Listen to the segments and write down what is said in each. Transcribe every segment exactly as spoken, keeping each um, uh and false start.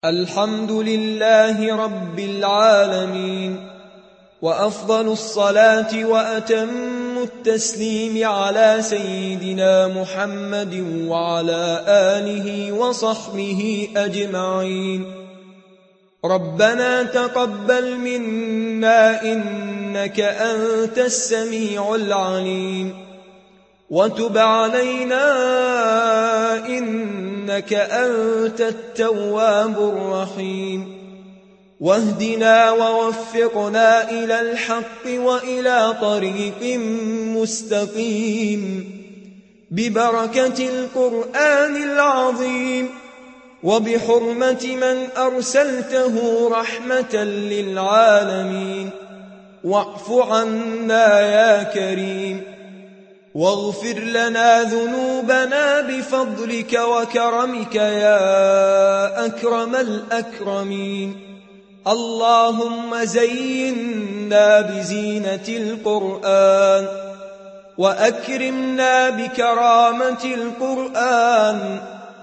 الحمد لله رب العالمين، وأفضل الصلاة وأتم التسليم على سيدنا محمد وعلى آله وصحبه أجمعين. ربنا تقبل منا إنك أنت السميع العليم، وتب علينا إنك أنت التواب الرحيم، واهدنا ووفقنا إلى الحق وإلى طريق مستقيم ببركة القرآن العظيم، وبحرمة من أرسلته رحمة للعالمين. واعف عنا يا كريم، واغفر لنا ذنوبنا بفضلك وكرمك يا أكرم الأكرمين. اللهم زينا بزينة القرآن، وأكرمنا بكرامة القرآن،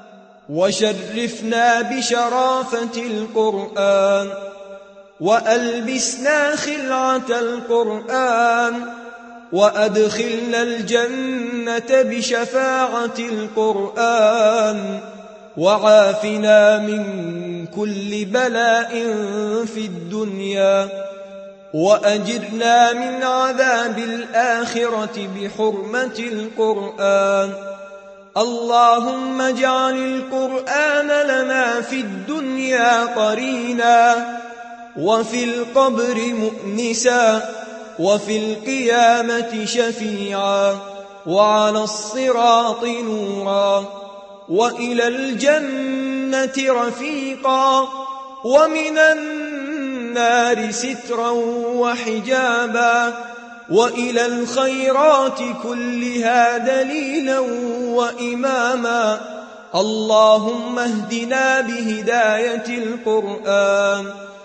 وشرفنا بشرافة القرآن، وألبسنا خلعة القرآن، وأدخلنا الجنة بشفاعة القرآن، وعافنا من كل بلاء في الدنيا، وأجرنا من عذاب الآخرة بحرمة القرآن. اللهم اجعل القرآن لنا في الدنيا قرينا، وفي القبر مؤنسا، وفي القيامة شفيعا، وعلى الصراط نورا، وإلى الجنة رفيقا، ومن النار سترا وحجابا، وإلى الخيرات كلها دليلا وإماما. اللهم اهدنا بهداية القرآن،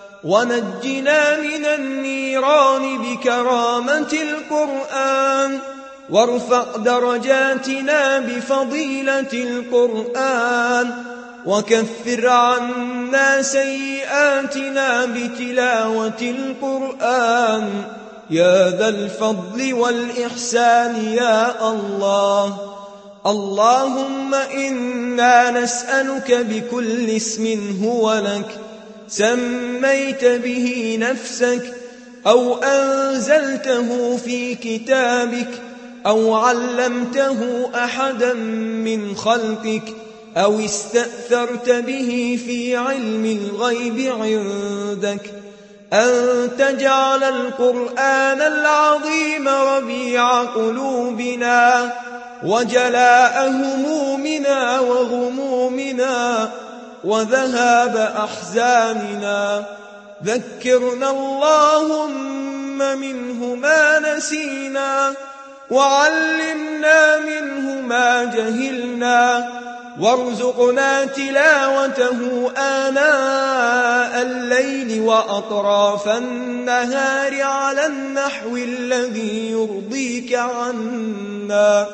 ونجنا من النيران بكرامة القرآن، وارفع درجاتنا بفضيلة القرآن، وكفر عنا سيئاتنا بتلاوة القرآن يا ذا الفضل والإحسان يا الله. اللهم إنا نسألك بكل اسم هو لك سميت به نفسك، أو أنزلته في كتابك، أو علمته أحدا من خلقك، أو استأثرت به في علم الغيب عندك، أن تجعل القرآن العظيم ربيع قلوبنا، وجلاء همومنا وغمومنا، وذهاب أحزاننا. ذكرنا اللهم منه ما نسينا، وعلمنا منه ما جهلنا، وارزقنا تلاوته آناء الليل وأطراف النهار على النحو الذي يرضيك عنا.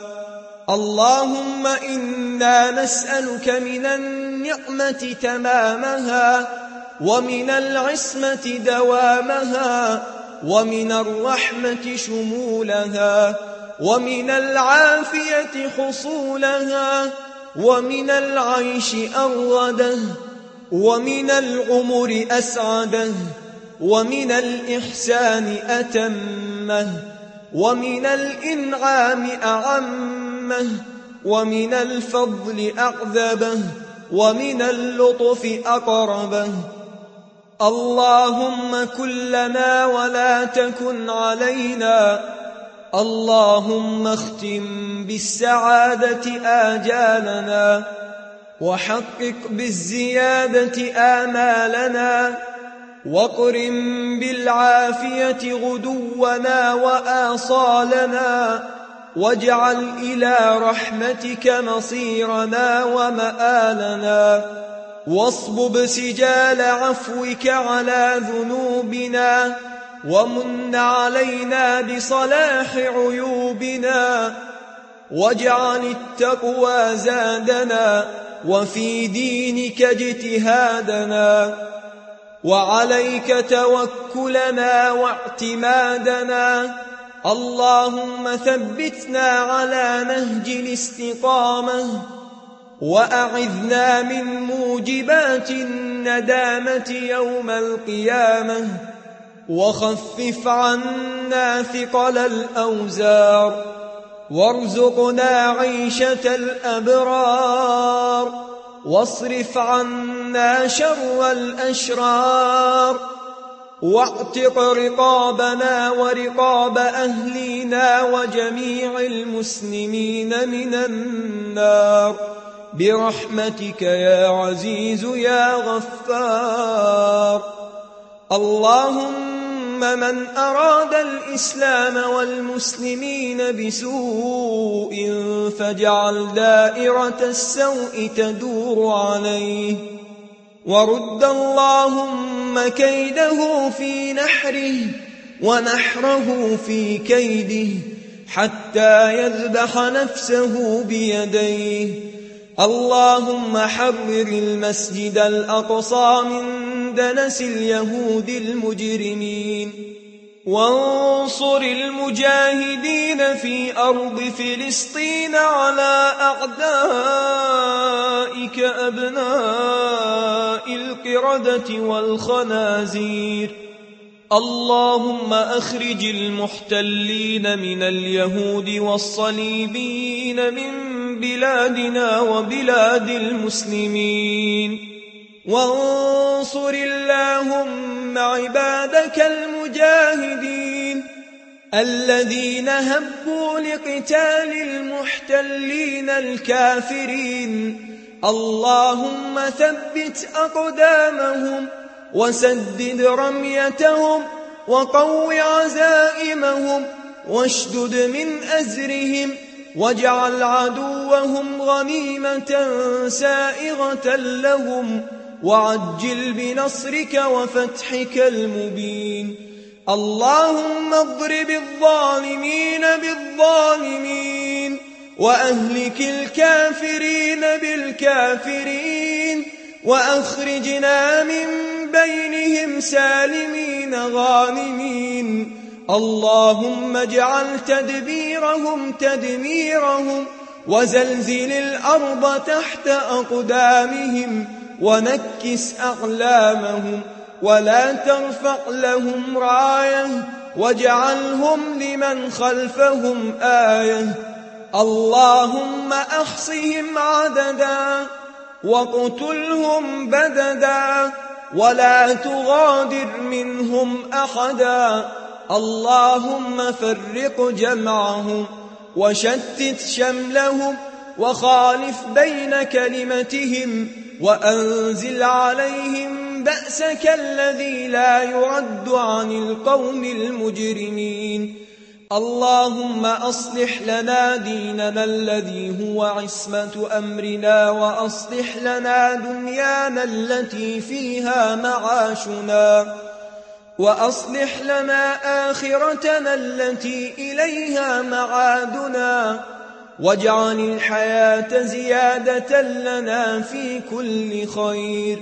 اللهم إنا نسألك من النعمة تمامها، ومن العصمة دوامها، ومن الرحمة شمولها، ومن العافية حصولها، ومن العيش أرده، ومن العمر أسعده، ومن الإحسان أتمه، ومن الإنعام أعمه، ومن الفضل أعذبه، ومن اللطف أقربه. اللهم كن لنا ولا تكن علينا. اللهم اختم بالسعادة آجالنا، وحقق بالزيادة آمالنا، واقرم بالعافية غدونا وآصالنا، واجعل إلى رحمتك مصيرنا ومآلنا، واصبب سجال عفوك على ذنوبنا، ومن علينا بصلاح عيوبنا، واجعل التقوى زادنا، وفي دينك اجتهادنا، وعليك توكلنا واعتمادنا. اللهم ثبتنا على نهج الاستقامة، وأعذنا من موجبات الندامة يوم القيامة، وخفف عنا ثقل الأوزار، وارزقنا عيشة الأبرار، واصرف عنا شر الأشرار، واعتق رقابنا ورقاب أهلنا وجميع المسلمين من النار برحمتك يا عزيز يا غفار. اللهم من أراد الإسلام والمسلمين بسوء فاجعل دائرة السوء تدور عليه، ورد اللهم كيده في نحره ونحره في كيده حتى يذبح نفسه بيديه. اللهم حرر المسجد الأقصى من دنس اليهود المجرمين، وانصر المجاهدين في أرض فلسطين على أعدائك أبناء القردة والخنازير. اللهم أخرج المحتلين من اليهود والصليبيين من بلادنا وبلاد المسلمين، وانصر اللهم عبادك المجاهدين الذين هبوا لقتال المحتلين الكافرين. اللهم ثبت أقدامهم وسدد رميتهم وقو عزائمهم واشدد من أزرهم، واجعل عدوهم غنيمة سائغة لهم، وعجل بنصرك وفتحك المبين. اللهم اضرب الظالمين بالظالمين، وأهلك الكافرين بالكافرين، وأخرجنا من بينهم سالمين غانمين. اللهم اجعل تدبيرهم تدميرهم، وزلزل الأرض تحت أقدامهم، ونكس أعلامهم، ولا ترفع لهم راية، واجعلهم لمن خلفهم آية. اللهم أحصهم عددا واقتلهم بددا، ولا تغادر منهم أحدا. اللهم فرق جمعهم وشتت شملهم، وخالف بين كلمتهم، وأنزل عليهم بأسك الذي لا يرد عن القوم المجرمين. اللهم أصلح لنا ديننا الذي هو عصمة أمرنا، وأصلح لنا دنيانا التي فيها معاشنا، وأصلح لنا آخرتنا التي إليها معادنا، واجعل الحياة زيادة لنا في كل خير.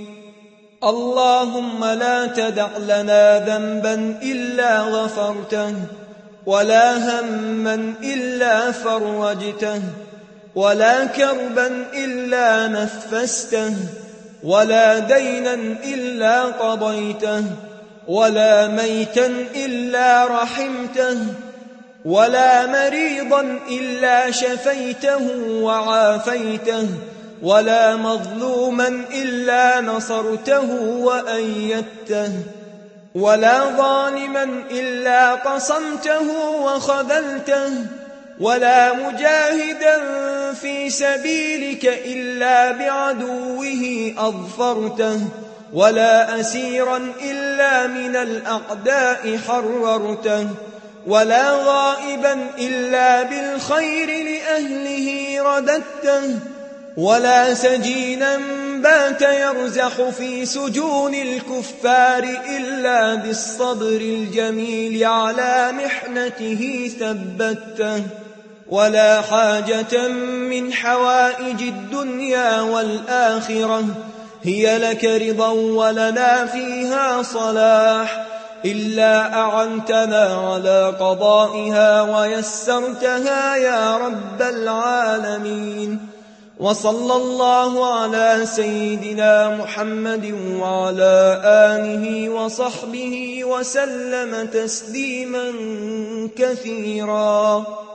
اللهم لا تدع لنا ذنبا إلا غفرته، ولا هما إلا فرجته، ولا كربا إلا نفسته، ولا دينا إلا قضيته، ولا ميتا إلا رحمته، ولا مريضا إلا شفيته وعافيته، ولا مظلوما إلا نصرته وأيدته، ولا ظالما إلا قصمته وخذلته، ولا مجاهدا في سبيلك إلا بعدوه أظفرته، ولا أسيرا إلا من الأعداء حررته، ولا غائبا إلا بالخير لأهله رددته، ولا سجينا بات يرزح في سجون الكفار إلا بالصبر الجميل على محنته ثبته، ولا حاجة من حوائج الدنيا والآخرة هي لك رضا ولنا فيها صلاح إلا أعنتنا على قضائها ويسرتها يا رب العالمين. وصلى الله على سيدنا محمد وعلى آله وصحبه وسلم تسليما كثيرا.